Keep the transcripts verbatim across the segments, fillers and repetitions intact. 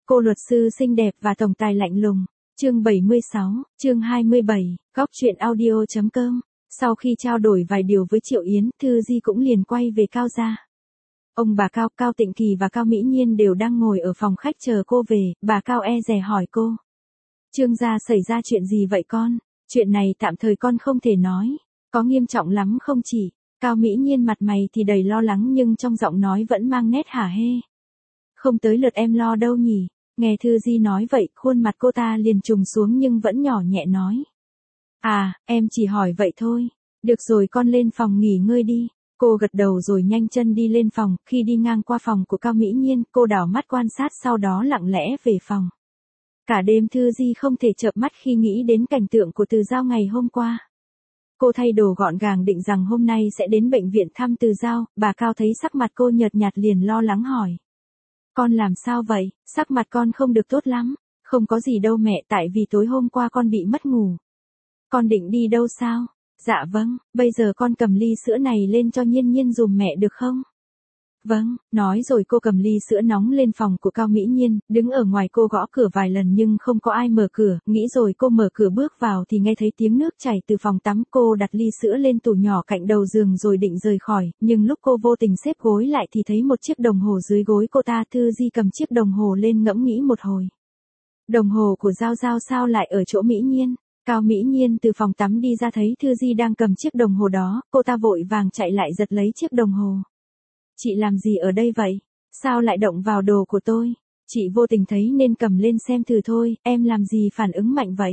Cô luật sư xinh đẹp và tổng tài lạnh lùng. Chương bảy mươi sáu, chương hai mươi bảy, góc truyện audio.com. Sau khi trao đổi vài điều với Triệu Yến, Thư Di cũng liền quay về Cao gia. Ông bà Cao, Cao Tịnh Kỳ và Cao Mỹ Nhiên đều đang ngồi ở phòng khách chờ cô về, bà Cao e dè hỏi cô. Trương gia xảy ra chuyện gì vậy con? Chuyện này tạm thời con không thể nói. Có nghiêm trọng lắm không chị? Cao Mỹ Nhiên mặt mày thì đầy lo lắng nhưng trong giọng nói vẫn mang nét hả hê. Không tới lượt em lo đâu nhỉ? Nghe Thư Di nói vậy, khuôn mặt cô ta liền trùng xuống nhưng vẫn nhỏ nhẹ nói. À, em chỉ hỏi vậy thôi. Được rồi con lên phòng nghỉ ngơi đi. Cô gật đầu rồi nhanh chân đi lên phòng, khi đi ngang qua phòng của Cao Mỹ Nhiên, cô đảo mắt quan sát sau đó lặng lẽ về phòng. Cả đêm Thư Di không thể chợp mắt khi nghĩ đến cảnh tượng của Từ Giao ngày hôm qua. Cô thay đồ gọn gàng định rằng hôm nay sẽ đến bệnh viện thăm Từ Giao, bà Cao thấy sắc mặt cô nhợt nhạt liền lo lắng hỏi. Con làm sao vậy, sắc mặt con không được tốt lắm. Không có gì đâu mẹ, tại vì tối hôm qua con bị mất ngủ. Con định đi đâu sao? Dạ vâng, bây giờ con cầm ly sữa này lên cho Nhiên Nhiên dùm mẹ được không? Vâng, nói rồi cô cầm ly sữa nóng lên phòng của Cao Mỹ Nhiên, đứng ở ngoài cô gõ cửa vài lần nhưng không có ai mở cửa, nghĩ rồi cô mở cửa bước vào thì nghe thấy tiếng nước chảy từ phòng tắm. Cô đặt ly sữa lên tủ nhỏ cạnh đầu giường rồi định rời khỏi, nhưng lúc cô vô tình xếp gối lại thì thấy một chiếc đồng hồ dưới gối cô ta. Thư Di cầm chiếc đồng hồ lên ngẫm nghĩ một hồi. Đồng hồ của Giao Giao sao lại ở chỗ Mỹ Nhiên? Cao Mỹ Nhiên từ phòng tắm đi ra thấy Thư Di đang cầm chiếc đồng hồ đó, cô ta vội vàng chạy lại giật lấy chiếc đồng hồ. Chị làm gì ở đây vậy? Sao lại động vào đồ của tôi? Chị vô tình thấy nên cầm lên xem thử thôi, em làm gì phản ứng mạnh vậy?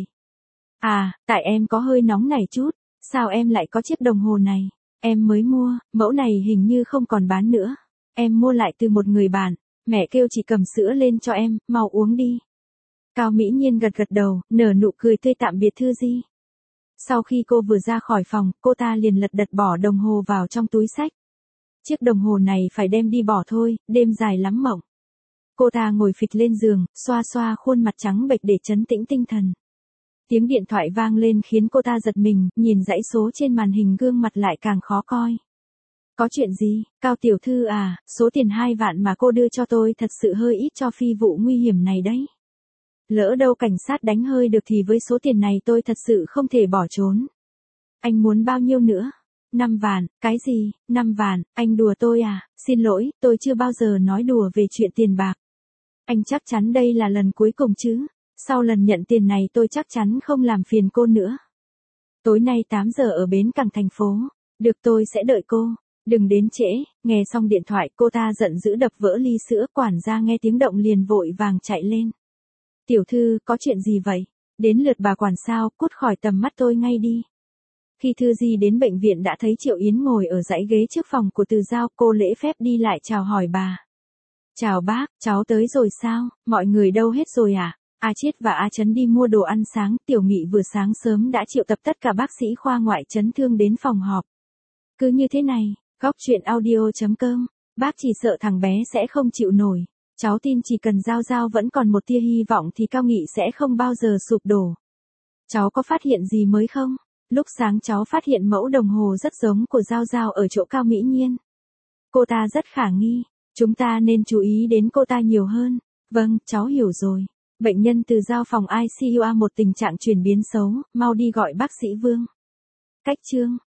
À, tại em có hơi nóng nảy chút, sao em lại có chiếc đồng hồ này? Em mới mua, mẫu này hình như không còn bán nữa. Em mua lại từ một người bạn, mẹ kêu chị cầm sữa lên cho em, mau uống đi. Cao Mỹ Nhiên gật gật đầu, nở nụ cười tươi tạm biệt Thư Di. Sau khi cô vừa ra khỏi phòng, cô ta liền lật đật bỏ đồng hồ vào trong túi xách. Chiếc đồng hồ này phải đem đi bỏ thôi, đêm dài lắm mộng. Cô ta ngồi phịch lên giường, xoa xoa khuôn mặt trắng bệch để trấn tĩnh tinh thần. Tiếng điện thoại vang lên khiến cô ta giật mình, nhìn dãy số trên màn hình gương mặt lại càng khó coi. Có chuyện gì, Cao tiểu thư à, số tiền hai vạn mà cô đưa cho tôi thật sự hơi ít cho phi vụ nguy hiểm này đấy. Lỡ đâu cảnh sát đánh hơi được thì với số tiền này tôi thật sự không thể bỏ trốn. Anh muốn bao nhiêu nữa? Năm vạn, cái gì, năm vạn, anh đùa tôi à? Xin lỗi, tôi chưa bao giờ nói đùa về chuyện tiền bạc. Anh chắc chắn đây là lần cuối cùng chứ? Sau lần nhận tiền này tôi chắc chắn không làm phiền cô nữa. Tối nay tám giờ ở bến cảng thành phố. Được, tôi sẽ đợi cô. Đừng đến trễ. Nghe xong điện thoại cô ta giận dữ đập vỡ ly sữa. Quản gia nghe tiếng động liền vội vàng chạy lên. Tiểu thư, có chuyện gì vậy? Đến lượt bà quản sao, cút khỏi tầm mắt tôi ngay đi. Khi Thư Di đến bệnh viện đã thấy Triệu Yến ngồi ở dãy ghế trước phòng của Từ Giao, cô lễ phép đi lại chào hỏi bà. Chào bác, cháu tới rồi sao, mọi người đâu hết rồi à? A Chiết và A Trấn đi mua đồ ăn sáng, Tiểu Nghị vừa sáng sớm đã triệu tập tất cả bác sĩ khoa ngoại chấn thương đến phòng họp. Cứ như thế này, góc truyện audio.com, bác chỉ sợ thằng bé sẽ không chịu nổi. Cháu tin chỉ cần Giao Giao vẫn còn một tia hy vọng thì Cao Nghị sẽ không bao giờ sụp đổ. Cháu có phát hiện gì mới không? Lúc sáng cháu phát hiện mẫu đồng hồ rất giống của Giao Giao ở chỗ Cao Mỹ Nhiên. Cô ta rất khả nghi, chúng ta nên chú ý đến cô ta nhiều hơn. Vâng, cháu hiểu rồi. Bệnh nhân Từ Giao phòng i xê u A một tình trạng chuyển biến xấu, mau đi gọi bác sĩ Vương. Cách chương.